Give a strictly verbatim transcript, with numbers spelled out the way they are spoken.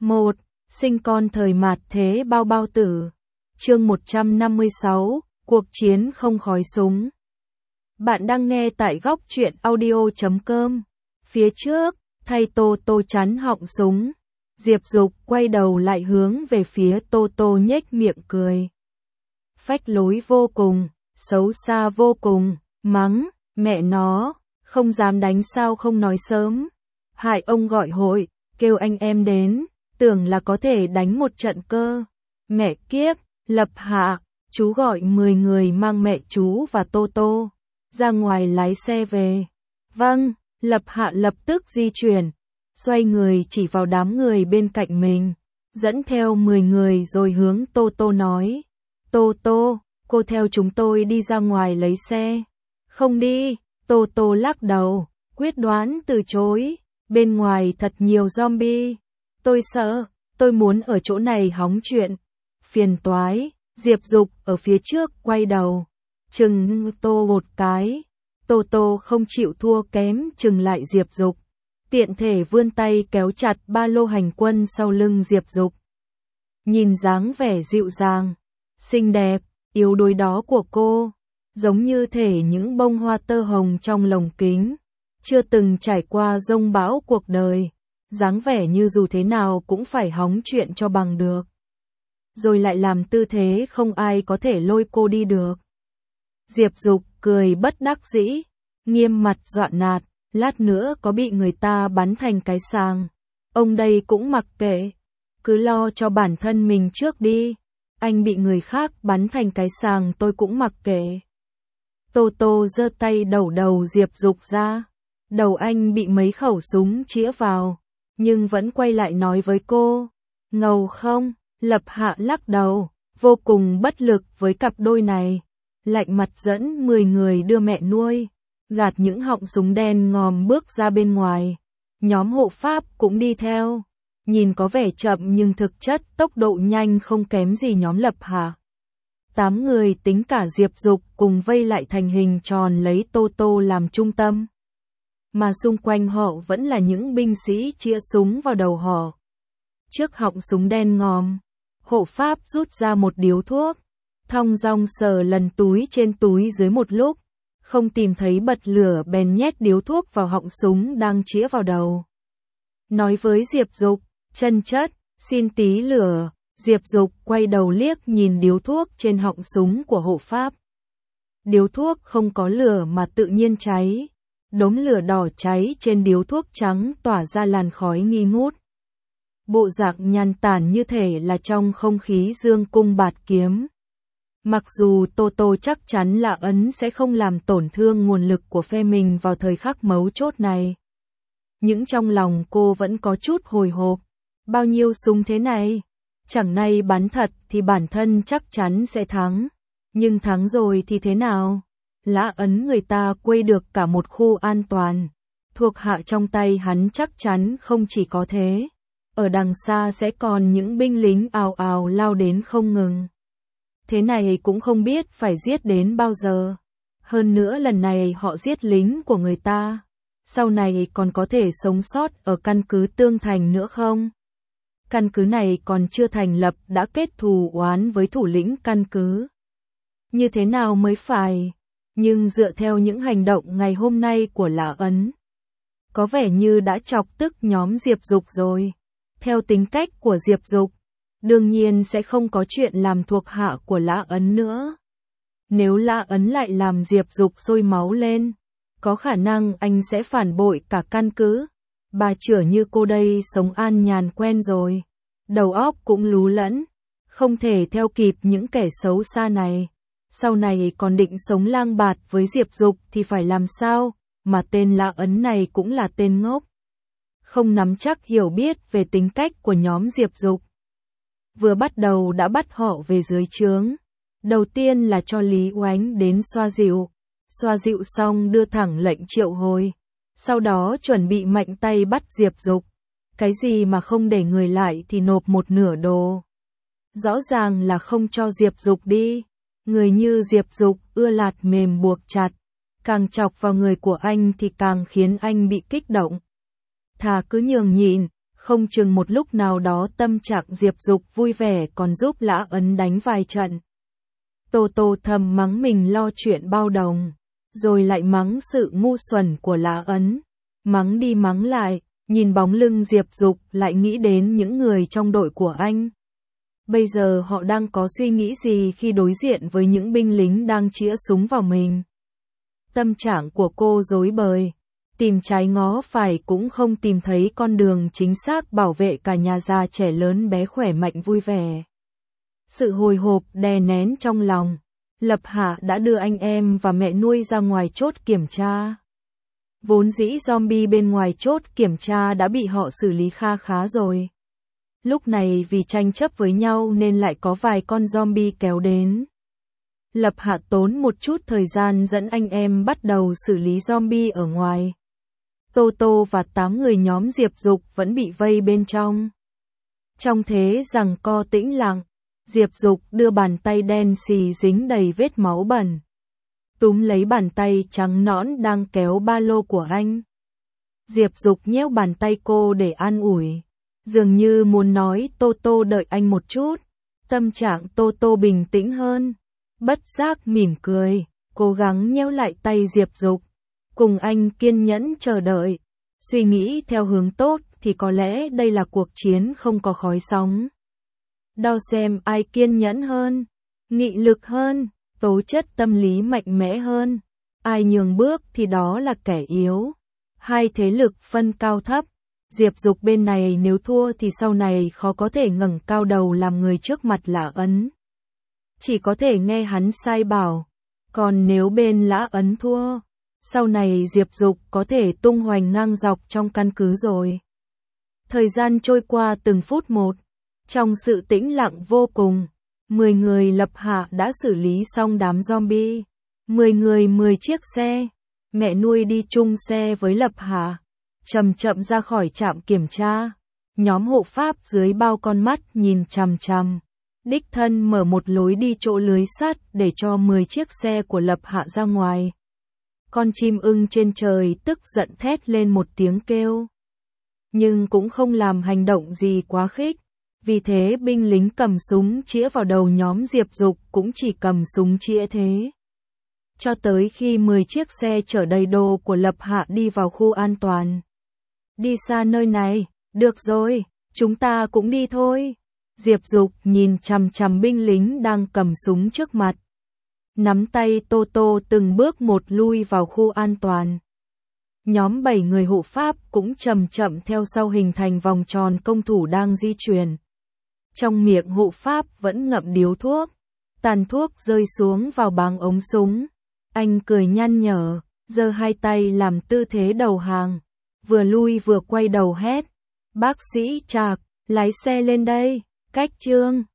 một. Sinh con thời mạt thế bao bao tử. Chương một trăm năm mươi sáu, cuộc chiến không khói súng. Bạn đang nghe tại góc truyện audio chấm com. Phía trước, thay Tô Tô chắn họng súng. Diệp Dục quay đầu lại hướng về phía Tô Tô nhếch miệng cười. Phách lối vô cùng, xấu xa vô cùng, mắng, mẹ nó, không dám đánh sao không nói sớm. Hại ông gọi hội, kêu anh em đến, tưởng là có thể đánh một trận cơ. Mẹ kiếp, Lập Hạ, chú gọi mười người mang mẹ chú và Tô Tô ra ngoài lái xe về. Vâng, Lập Hạ lập tức di chuyển, xoay người chỉ vào đám người bên cạnh mình, dẫn theo mười người rồi hướng Tô Tô nói. Tô Tô, cô theo chúng tôi đi ra ngoài lấy xe. Không đi, Tô Tô lắc đầu, quyết đoán từ chối, bên ngoài thật nhiều zombie. Tôi sợ, tôi muốn ở chỗ này hóng chuyện. Phiền toái, Diệp Dục ở phía trước quay đầu, chừng Tô một cái. Tô Tô không chịu thua kém chừng lại Diệp Dục, tiện thể vươn tay kéo chặt ba lô hành quân sau lưng Diệp Dục. Nhìn dáng vẻ dịu dàng, xinh đẹp, yếu đuối đó của cô, giống như thể những bông hoa tơ hồng trong lồng kính, chưa từng trải qua dông bão cuộc đời, dáng vẻ như dù thế nào cũng phải hóng chuyện cho bằng được. Rồi lại làm tư thế không ai có thể lôi cô đi được. Diệp Dục cười bất đắc dĩ, nghiêm mặt dọa nạt, lát nữa có bị người ta bắn thành cái sàng, ông đây cũng mặc kệ, cứ lo cho bản thân mình trước đi, anh bị người khác bắn thành cái sàng tôi cũng mặc kệ. Tô Tô giơ tay đẩu đầu Diệp Dục ra, đầu anh bị mấy khẩu súng chĩa vào, nhưng vẫn quay lại nói với cô, ngầu không? Lập Hạ lắc đầu, vô cùng bất lực với cặp đôi này, lạnh mặt dẫn mười người đưa mẹ nuôi, gạt những họng súng đen ngòm bước ra bên ngoài. Nhóm hộ pháp cũng đi theo, nhìn có vẻ chậm nhưng thực chất tốc độ nhanh không kém gì nhóm Lập Hạ. Tám người tính cả Diệp Dục cùng vây lại thành hình tròn lấy Tô Tô làm trung tâm, mà xung quanh họ vẫn là những binh sĩ chĩa súng vào đầu họ. Trước họng súng đen ngòm, hộ pháp rút ra một điếu thuốc, thong dong sờ lần túi trên túi dưới một lúc, không tìm thấy bật lửa bèn nhét điếu thuốc vào họng súng đang chĩa vào đầu. Nói với Diệp Dục, chân chất, xin tí lửa. Diệp Dục quay đầu liếc nhìn điếu thuốc trên họng súng của hộ pháp. Điếu thuốc không có lửa mà tự nhiên cháy, đốm lửa đỏ cháy trên điếu thuốc trắng tỏa ra làn khói nghi ngút. Bộ dạng nhàn tản như thể là trong không khí dương cung bạt kiếm. Mặc dù Tô Tô chắc chắn là ấn sẽ không làm tổn thương nguồn lực của phe mình vào thời khắc mấu chốt này, nhưng trong lòng cô vẫn có chút hồi hộp. Bao nhiêu súng thế này? Chẳng nay bắn thật thì bản thân chắc chắn sẽ thắng. Nhưng thắng rồi thì thế nào? Lã ấn người ta quây được cả một khu an toàn. Thuộc hạ trong tay hắn chắc chắn không chỉ có thế. Ở đằng xa sẽ còn những binh lính ào ào lao đến không ngừng. Thế này cũng không biết phải giết đến bao giờ. Hơn nữa lần này họ giết lính của người ta, sau này còn có thể sống sót ở căn cứ Tương Thành nữa không? Căn cứ này còn chưa thành lập đã kết thù oán với thủ lĩnh căn cứ. Như thế nào mới phải? Nhưng dựa theo những hành động ngày hôm nay của Lã Ấn, có vẻ như đã chọc tức nhóm Diệp Dục rồi. Theo tính cách của Diệp Dục, đương nhiên sẽ không có chuyện làm thuộc hạ của Lã Ấn nữa. Nếu Lã Ấn lại làm Diệp Dục sôi máu lên, có khả năng anh sẽ phản bội cả căn cứ. Bà chửa như cô đây sống an nhàn quen rồi, đầu óc cũng lú lẫn, không thể theo kịp những kẻ xấu xa này. Sau này còn định sống lang bạt với Diệp Dục thì phải làm sao, mà tên Lã Ấn này cũng là tên ngốc. Không nắm chắc hiểu biết về tính cách của nhóm Diệp Dục. Vừa bắt đầu đã bắt họ về dưới trướng. Đầu tiên là cho Lý Oánh đến xoa dịu. Xoa dịu xong đưa thẳng lệnh triệu hồi. Sau đó chuẩn bị mạnh tay bắt Diệp Dục. Cái gì mà không để người lại thì nộp một nửa đồ. Rõ ràng là không cho Diệp Dục đi. Người như Diệp Dục ưa lạt mềm buộc chặt. Càng chọc vào người của anh thì càng khiến anh bị kích động. Thà cứ nhường nhịn, Không chừng một lúc nào đó tâm trạng Diệp Dục vui vẻ còn giúp Lã Ấn đánh vài trận. Tô Tô thầm mắng mình lo chuyện bao đồng, rồi lại mắng sự ngu xuẩn của Lã Ấn. Mắng đi mắng lại, nhìn bóng lưng Diệp Dục lại nghĩ đến những người trong đội của anh. Bây giờ họ đang có suy nghĩ gì khi đối diện với những binh lính đang chĩa súng vào mình? Tâm trạng của cô rối bời, tìm trái ngó phải cũng không tìm thấy con đường chính xác bảo vệ cả nhà già trẻ lớn bé khỏe mạnh vui vẻ. Sự hồi hộp đè nén trong lòng, Lập Hạ đã đưa anh em và mẹ nuôi ra ngoài chốt kiểm tra. Vốn dĩ zombie bên ngoài chốt kiểm tra đã bị họ xử lý kha khá rồi. Lúc này vì tranh chấp với nhau nên lại có vài con zombie kéo đến. Lập Hạ tốn một chút thời gian dẫn anh em bắt đầu xử lý zombie ở ngoài. Tô Tô và tám người nhóm Diệp Dục vẫn bị vây bên trong. Trong thế giằng co tĩnh lặng, Diệp Dục đưa bàn tay đen xì dính đầy vết máu bẩn, túm lấy bàn tay trắng nõn đang kéo ba lô của anh. Diệp Dục nhéo bàn tay cô để an ủi, dường như muốn nói Tô Tô đợi anh một chút. Tâm trạng Tô Tô bình tĩnh hơn, bất giác mỉm cười, cố gắng nhéo lại tay Diệp Dục, cùng anh kiên nhẫn chờ đợi. Suy nghĩ theo hướng tốt thì có lẽ đây là cuộc chiến không có khói sóng. Đo xem ai kiên nhẫn hơn, nghị lực hơn, tố chất tâm lý mạnh mẽ hơn. Ai nhường bước thì đó là kẻ yếu. Hai thế lực phân cao thấp. Diệp Dục bên này nếu thua thì sau này khó có thể ngẩng cao đầu làm người trước mặt Lã Ấn. Chỉ có thể nghe hắn sai bảo. Còn nếu bên Lã Ấn thua, sau này Diệp Dục có thể tung hoành ngang dọc trong căn cứ rồi. Thời gian trôi qua từng phút một. Trong sự tĩnh lặng vô cùng, mười người Lập Hạ đã xử lý xong đám zombie. mười người mười chiếc xe. Mẹ nuôi đi chung xe với Lập Hạ, chậm chậm ra khỏi trạm kiểm tra. Nhóm hộ pháp dưới bao con mắt nhìn chằm chằm. Đích thân mở một lối đi chỗ lưới sắt để cho mười chiếc xe của Lập Hạ ra ngoài. Con chim ưng trên trời tức giận thét lên một tiếng kêu, nhưng cũng không làm hành động gì quá khích. Vì thế binh lính cầm súng chĩa vào đầu nhóm Diệp Dục cũng chỉ cầm súng chĩa thế. Cho tới khi mười chiếc xe chở đầy đồ của Lập Hạ đi vào khu an toàn. Đi xa nơi này, được rồi, chúng ta cũng đi thôi. Diệp Dục nhìn chằm chằm binh lính đang cầm súng trước mặt. Nắm tay Tô Tô từng bước một lui vào khu an toàn. Nhóm bảy người hộ pháp cũng chậm chậm theo sau hình thành vòng tròn công thủ đang di chuyển. Trong miệng hộ pháp vẫn ngậm điếu thuốc, tàn thuốc rơi xuống vào báng ống súng. Anh cười nhăn nhở, giơ hai tay làm tư thế đầu hàng, vừa lui vừa quay đầu hét, bác sĩ Trạc, lái xe lên đây, cách Trương.